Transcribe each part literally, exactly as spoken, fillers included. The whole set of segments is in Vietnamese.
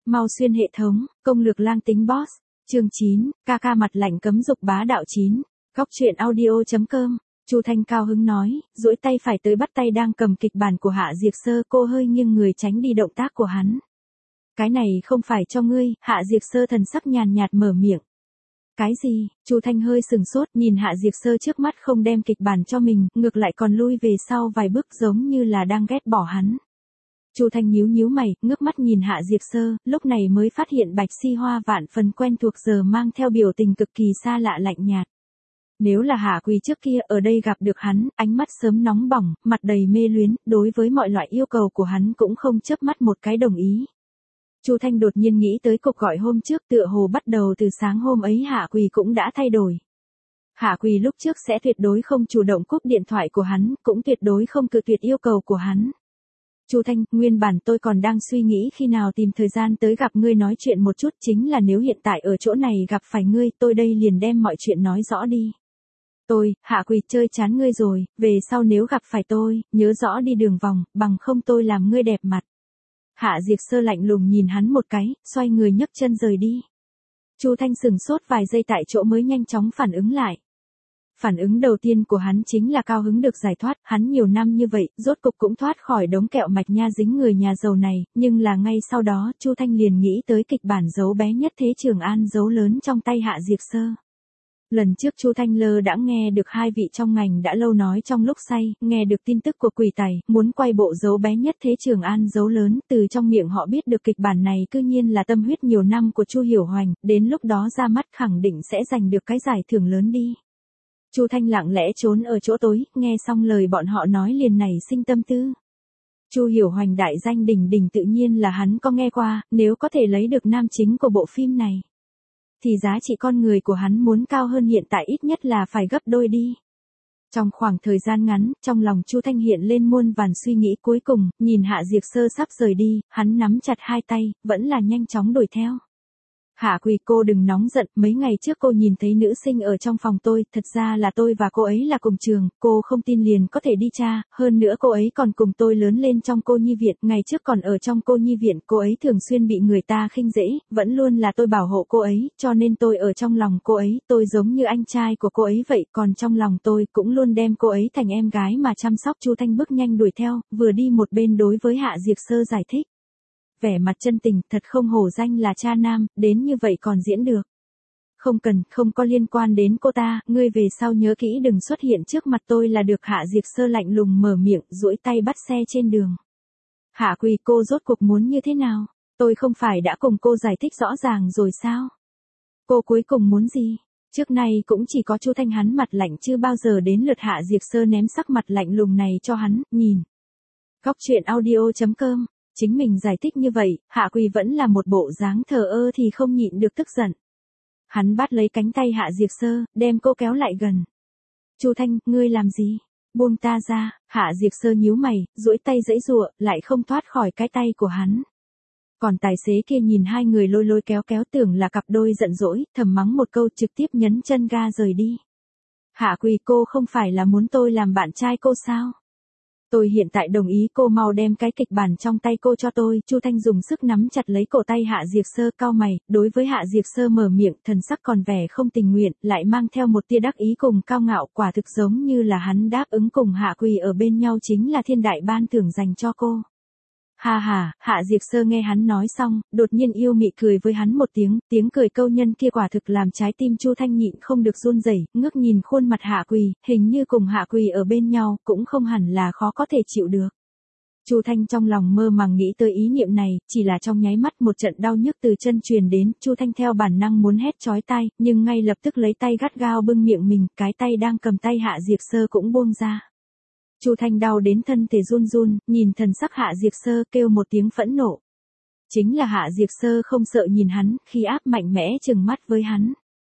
Mau xuyên hệ thống, công lược lang tính boss. Chương chín, ca ca mặt lạnh cấm dục bá đạo chín. Góc truyện audio.com. Chu Thanh cao hứng nói, duỗi tay phải tới bắt tay đang cầm kịch bản của Hạ Diệp Sơ, cô hơi nghiêng người tránh đi động tác của hắn. Cái này không phải cho ngươi, Hạ Diệp Sơ thần sắc nhàn nhạt mở miệng. Cái gì? Chu Thanh hơi sừng sốt, nhìn Hạ Diệp Sơ trước mắt không đem kịch bản cho mình, ngược lại còn lui về sau vài bước giống như là đang ghét bỏ hắn. Chu Thanh nhíu nhíu mày, ngước mắt nhìn Hạ Diệp Sơ, lúc này mới phát hiện Bạch Si Hoa vạn phần quen thuộc giờ mang theo biểu tình cực kỳ xa lạ lạnh nhạt. Nếu là Hạ Quỳ trước kia ở đây gặp được hắn, ánh mắt sớm nóng bỏng, mặt đầy mê luyến, đối với mọi loại yêu cầu của hắn cũng không chớp mắt một cái đồng ý. Chu Thanh đột nhiên nghĩ tới cuộc gọi hôm trước, tựa hồ bắt đầu từ sáng hôm ấy Hạ Quỳ cũng đã thay đổi. Hạ Quỳ lúc trước sẽ tuyệt đối không chủ động cúp điện thoại của hắn, cũng tuyệt đối không cự tuyệt yêu cầu của hắn. Chu Thanh, nguyên bản tôi còn đang suy nghĩ khi nào tìm thời gian tới gặp ngươi nói chuyện một chút, chính là nếu hiện tại ở chỗ này gặp phải ngươi, tôi đây liền đem mọi chuyện nói rõ đi. Tôi, Hạ Quỳ chơi chán ngươi rồi, về sau nếu gặp phải tôi, nhớ rõ đi đường vòng, bằng không tôi làm ngươi đẹp mặt. Hạ Diệp Sơ lạnh lùng nhìn hắn một cái, xoay người nhấc chân rời đi. Chu Thanh sừng sốt vài giây tại chỗ mới nhanh chóng phản ứng lại. Phản ứng đầu tiên của hắn chính là cao hứng được giải thoát, hắn nhiều năm như vậy, rốt cục cũng thoát khỏi đống kẹo mạch nha dính người nhà giàu này, nhưng là ngay sau đó, Chu Thanh liền nghĩ tới kịch bản giấu bé nhất thế Trường An giấu lớn trong tay Hạ Diệp Sơ. Lần trước Chu Thanh lơ đã nghe được hai vị trong ngành đã lâu nói trong lúc say, nghe được tin tức của Quỷ Tài, muốn quay bộ giấu bé nhất thế Trường An giấu lớn, từ trong miệng họ biết được kịch bản này cư nhiên là tâm huyết nhiều năm của Chu Hiểu Hoành, đến lúc đó ra mắt khẳng định sẽ giành được cái giải thưởng lớn đi. Chu Thanh lặng lẽ trốn ở chỗ tối, nghe xong lời bọn họ nói liền nảy sinh tâm tư. Chu Hiểu Hoành đại danh đỉnh đỉnh tự nhiên là hắn có nghe qua, nếu có thể lấy được nam chính của bộ phim này, thì giá trị con người của hắn muốn cao hơn hiện tại ít nhất là phải gấp đôi đi. Trong khoảng thời gian ngắn, trong lòng Chu Thanh hiện lên muôn vàn suy nghĩ, cuối cùng, nhìn Hạ Diệp Sơ sắp rời đi, hắn nắm chặt hai tay, vẫn là nhanh chóng đuổi theo. Hạ Quỳ, cô đừng nóng giận, mấy ngày trước cô nhìn thấy nữ sinh ở trong phòng tôi, thật ra là tôi và cô ấy là cùng trường, cô không tin liền có thể đi tra, hơn nữa cô ấy còn cùng tôi lớn lên trong cô nhi viện, ngày trước còn ở trong cô nhi viện, cô ấy thường xuyên bị người ta khinh dễ, vẫn luôn là tôi bảo hộ cô ấy, cho nên tôi ở trong lòng cô ấy, tôi giống như anh trai của cô ấy vậy, còn trong lòng tôi cũng luôn đem cô ấy thành em gái mà chăm sóc. Chu Thanh bước nhanh đuổi theo, vừa đi một bên đối với Hạ Diệp Sơ giải thích. Vẻ mặt chân tình, thật không hổ danh là cha nam, đến như vậy còn diễn được. Không cần, không có liên quan đến cô ta, ngươi về sau nhớ kỹ đừng xuất hiện trước mặt tôi là được. Hạ Diệp Sơ lạnh lùng mở miệng, duỗi tay bắt xe trên đường. Hạ Quỳ, cô rốt cuộc muốn như thế nào? Tôi không phải đã cùng cô giải thích rõ ràng rồi sao? Cô cuối cùng muốn gì? Trước nay cũng chỉ có Chu Thanh hắn mặt lạnh, chưa bao giờ đến lượt Hạ Diệp Sơ ném sắc mặt lạnh lùng này cho hắn, nhìn. Góc truyện audio.com. Chính mình giải thích như vậy, Hạ Quỳ vẫn là một bộ dáng thờ ơ thì không nhịn được tức giận. Hắn bắt lấy cánh tay Hạ Diệp Sơ, đem cô kéo lại gần. Chu Thanh, ngươi làm gì? Buông ta ra. Hạ Diệp Sơ nhíu mày, duỗi tay giãy giụa, lại không thoát khỏi cái tay của hắn. Còn tài xế kia nhìn hai người lôi lôi kéo kéo tưởng là cặp đôi giận dỗi, thầm mắng một câu trực tiếp nhấn chân ga rời đi. Hạ Quỳ, cô không phải là muốn tôi làm bạn trai cô sao? Tôi hiện tại đồng ý, cô mau đem cái kịch bản trong tay cô cho tôi. Chu Thanh dùng sức nắm chặt lấy cổ tay Hạ Diệp Sơ, cau mày, đối với Hạ Diệp Sơ mở miệng, thần sắc còn vẻ không tình nguyện, lại mang theo một tia đắc ý cùng cao ngạo, quả thực giống như là hắn đáp ứng cùng Hạ Quỳ ở bên nhau chính là thiên đại ban thưởng dành cho cô. Ha ha, Hạ Diệp Sơ nghe hắn nói xong, đột nhiên yêu mị cười với hắn một tiếng, tiếng cười câu nhân kia quả thực làm trái tim Chu Thanh nhịn không được run rẩy, ngước nhìn khuôn mặt Hạ Quỳ, hình như cùng Hạ Quỳ ở bên nhau, cũng không hẳn là khó có thể chịu được. Chu Thanh trong lòng mơ màng nghĩ tới ý niệm này, chỉ là trong nháy mắt một trận đau nhức từ chân truyền đến, Chu Thanh theo bản năng muốn hét chói tai, nhưng ngay lập tức lấy tay gắt gao bưng miệng mình, cái tay đang cầm tay Hạ Diệp Sơ cũng buông ra. Chu Thanh đau đến thân thể run run, nhìn thần sắc Hạ Diệp Sơ kêu một tiếng phẫn nộ. Chính là Hạ Diệp Sơ không sợ nhìn hắn, khi áp mạnh mẽ trừng mắt với hắn.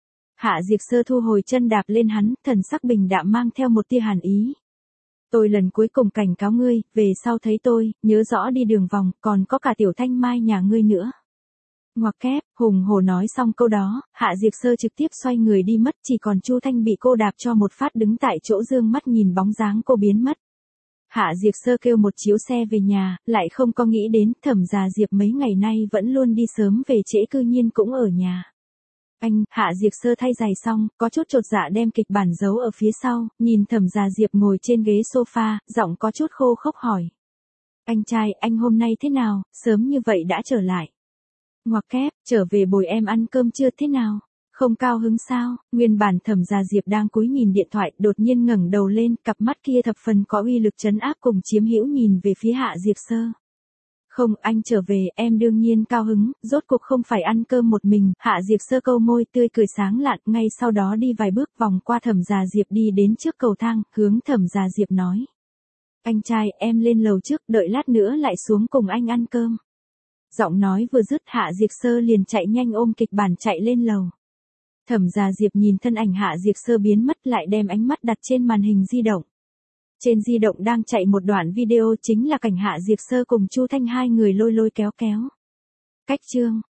Hạ Diệp Sơ thu hồi chân đạp lên hắn, thần sắc bình đạm mang theo một tia hàn ý. Tôi lần cuối cùng cảnh cáo ngươi, về sau thấy tôi, nhớ rõ đi đường vòng, còn có cả Tiểu Thanh Mai nhà ngươi nữa. Ngoặc kép, hùng hổ nói xong câu đó, Hạ Diệp Sơ trực tiếp xoay người đi mất, chỉ còn Chu Thanh bị cô đạp cho một phát đứng tại chỗ dương mắt nhìn bóng dáng cô biến mất. Hạ Diệp Sơ kêu một chiếu xe về nhà, lại không có nghĩ đến Thẩm Gia Diệp mấy ngày nay vẫn luôn đi sớm về trễ cư nhiên cũng ở nhà. Anh, Hạ Diệp Sơ thay giày xong, có chút chột dạ đem kịch bản giấu ở phía sau, nhìn Thẩm Gia Diệp ngồi trên ghế sofa, giọng có chút khô khốc hỏi. Anh trai, anh hôm nay thế nào, sớm như vậy đã trở lại. Ngoặc kép, trở về bồi em ăn cơm chưa thế nào? Không cao hứng sao? Nguyên bản Thẩm Gia Diệp đang cúi nhìn điện thoại, đột nhiên ngẩng đầu lên, cặp mắt kia thập phần có uy lực trấn áp cùng chiếm hữu nhìn về phía Hạ Diệp Sơ. Không, anh trở về, em đương nhiên cao hứng, rốt cuộc không phải ăn cơm một mình. Hạ Diệp Sơ câu môi tươi cười sáng lạn, ngay sau đó đi vài bước vòng qua Thẩm Gia Diệp đi đến trước cầu thang, hướng Thẩm Gia Diệp nói. Anh trai, em lên lầu trước, đợi lát nữa lại xuống cùng anh ăn cơm. Giọng nói vừa dứt, Hạ Diệp Sơ liền chạy nhanh ôm kịch bản chạy lên lầu. Thẩm Gia Diệp nhìn thân ảnh Hạ Diệp Sơ biến mất lại đem ánh mắt đặt trên màn hình di động. Trên di động đang chạy một đoạn video chính là cảnh Hạ Diệp Sơ cùng Chu Thanh hai người lôi lôi kéo kéo. Cách chương